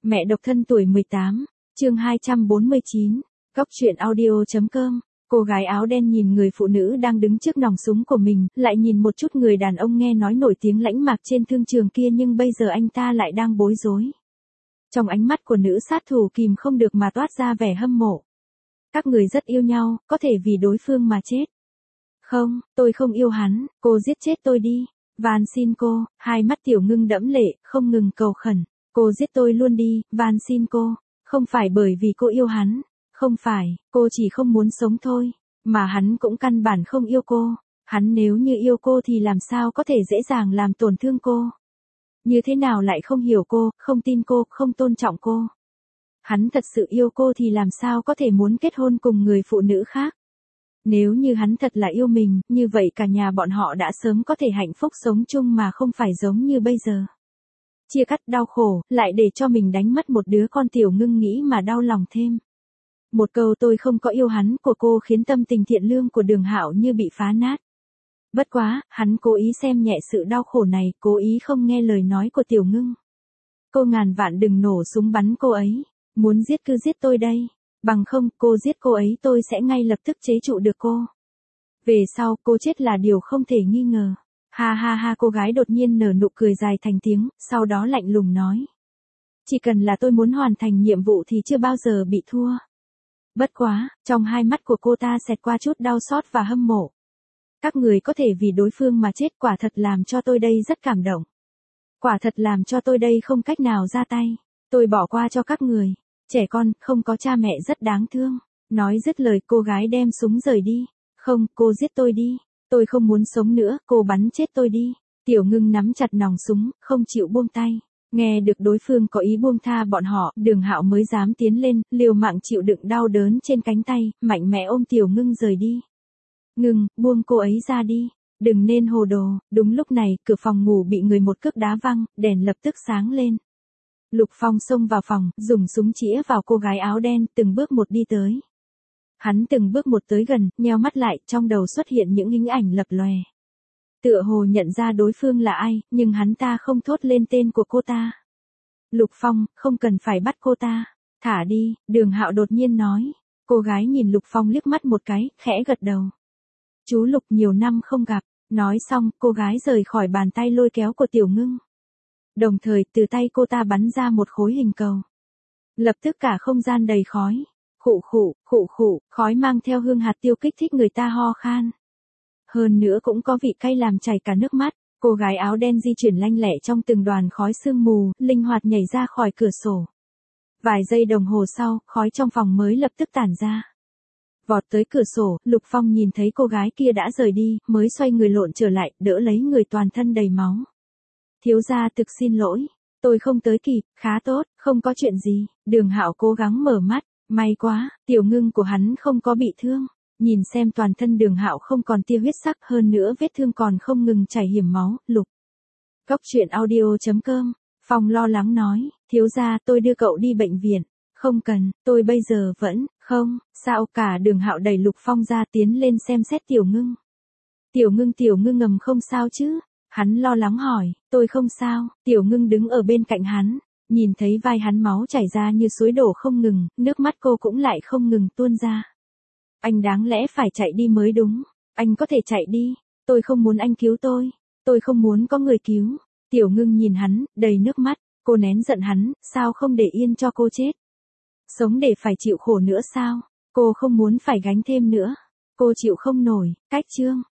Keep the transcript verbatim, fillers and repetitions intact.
Mẹ độc thân tuổi mười tám, chương hai trăm bốn mươi chín, Góc truyện audio.com. Cô gái áo đen nhìn người phụ nữ đang đứng trước nòng súng của mình, lại nhìn một chút người đàn ông nghe nói nổi tiếng lãnh mạc trên thương trường kia, nhưng bây giờ anh ta lại đang bối rối. Trong ánh mắt của nữ sát thủ kìm không được mà toát ra vẻ hâm mộ. Các người rất yêu nhau, có thể vì đối phương mà chết. Không, tôi không yêu hắn, cô giết chết tôi đi. Van xin cô. Hai mắt Tiểu Ngưng đẫm lệ, không ngừng cầu khẩn. Cô giết tôi luôn đi, van xin cô. Không phải bởi vì cô yêu hắn. Không phải, cô chỉ không muốn sống thôi. Mà hắn cũng căn bản không yêu cô. Hắn nếu như yêu cô thì làm sao có thể dễ dàng làm tổn thương cô. Như thế nào lại không hiểu cô, không tin cô, không tôn trọng cô. Hắn thật sự yêu cô thì làm sao có thể muốn kết hôn cùng người phụ nữ khác. Nếu như hắn thật là yêu mình, như vậy cả nhà bọn họ đã sớm có thể hạnh phúc sống chung mà không phải giống như bây giờ. Chia cắt đau khổ, lại để cho mình đánh mất một đứa con. Tiểu Ngưng nghĩ mà đau lòng thêm. Một câu tôi không có yêu hắn của cô khiến tâm tình thiện lương của Đường Hạo như bị phá nát. Bất quá, hắn cố ý xem nhẹ sự đau khổ này, cố ý không nghe lời nói của Tiểu Ngưng. Cô ngàn vạn đừng nổ súng bắn cô ấy. Muốn giết cứ giết tôi đây. Bằng không, cô giết cô ấy tôi sẽ ngay lập tức chế trụ được cô. Về sau, cô chết là điều không thể nghi ngờ. Ha ha ha, cô gái đột nhiên nở nụ cười dài thành tiếng, sau đó lạnh lùng nói. Chỉ cần là tôi muốn hoàn thành nhiệm vụ thì chưa bao giờ bị thua. Bất quá, trong hai mắt của cô ta xẹt qua chút đau xót và hâm mộ. Các người có thể vì đối phương mà chết, quả thật làm cho tôi đây rất cảm động. Quả thật làm cho tôi đây không cách nào ra tay. Tôi bỏ qua cho các người. Trẻ con, không có cha mẹ rất đáng thương. Nói dứt lời, cô gái đem súng rời đi. Không, cô giết tôi đi. Tôi không muốn sống nữa, cô bắn chết tôi đi. Tiểu Ngưng nắm chặt nòng súng, không chịu buông tay. Nghe được đối phương có ý buông tha bọn họ, Đường Hạo mới dám tiến lên, liều mạng chịu đựng đau đớn trên cánh tay, mạnh mẽ ôm Tiểu Ngưng rời đi. Ngưng, buông cô ấy ra đi. Đừng nên hồ đồ. Đúng lúc này, cửa phòng ngủ bị người một cước đá văng, đèn lập tức sáng lên. Lục Phong xông vào phòng, dùng súng chĩa vào cô gái áo đen, từng bước một đi tới. Hắn từng bước một tới gần, nheo mắt lại, trong đầu xuất hiện những hình ảnh lập lòe. Tựa hồ nhận ra đối phương là ai, nhưng hắn ta không thốt lên tên của cô ta. Lục Phong, không cần phải bắt cô ta. Thả đi, Đường Hạo đột nhiên nói. Cô gái nhìn Lục Phong liếc mắt một cái, khẽ gật đầu. Chú Lục, nhiều năm không gặp. Nói xong, cô gái rời khỏi bàn tay lôi kéo của Tiểu Ngưng. Đồng thời, từ tay cô ta bắn ra một khối hình cầu. Lập tức cả không gian đầy khói. Khụ khụ, khụ khụ, khói mang theo hương hạt tiêu kích thích người ta ho khan. Hơn nữa cũng có vị cay làm chảy cả nước mắt. Cô gái áo đen di chuyển lanh lẹ trong từng đoàn khói sương mù, linh hoạt nhảy ra khỏi cửa sổ. Vài giây đồng hồ sau, khói trong phòng mới lập tức tản ra. Vọt tới cửa sổ, Lục Phong nhìn thấy cô gái kia đã rời đi, mới xoay người lộn trở lại, đỡ lấy người toàn thân đầy máu. Thiếu gia thực xin lỗi, tôi không tới kịp. Khá tốt, không có chuyện gì. Đường Hạo cố gắng mở mắt, may quá, Tiểu Ngưng của hắn không có bị thương. Nhìn xem toàn thân Đường Hạo không còn tia huyết sắc, hơn nữa vết thương còn không ngừng chảy hiểm máu. Lục. Góc truyện audio.com. Phong lo lắng nói, thiếu gia, tôi đưa cậu đi bệnh viện. Không cần, tôi bây giờ vẫn, không, sao cả. Đường Hạo đẩy Lục Phong ra, tiến lên xem xét Tiểu Ngưng. Tiểu Ngưng, Tiểu Ngưng ngầm không sao chứ? Hắn lo lắng hỏi, tôi không sao. Tiểu Ngưng đứng ở bên cạnh hắn, nhìn thấy vai hắn máu chảy ra như suối đổ không ngừng, nước mắt cô cũng lại không ngừng tuôn ra. Anh đáng lẽ phải chạy đi mới đúng. Anh có thể chạy đi. Tôi không muốn anh cứu tôi. Tôi không muốn có người cứu. Tiểu Ngưng nhìn hắn, đầy nước mắt. Cô nén giận hắn, sao không để yên cho cô chết? Sống để phải chịu khổ nữa sao? Cô không muốn phải gánh thêm nữa. Cô chịu không nổi. Cách chương.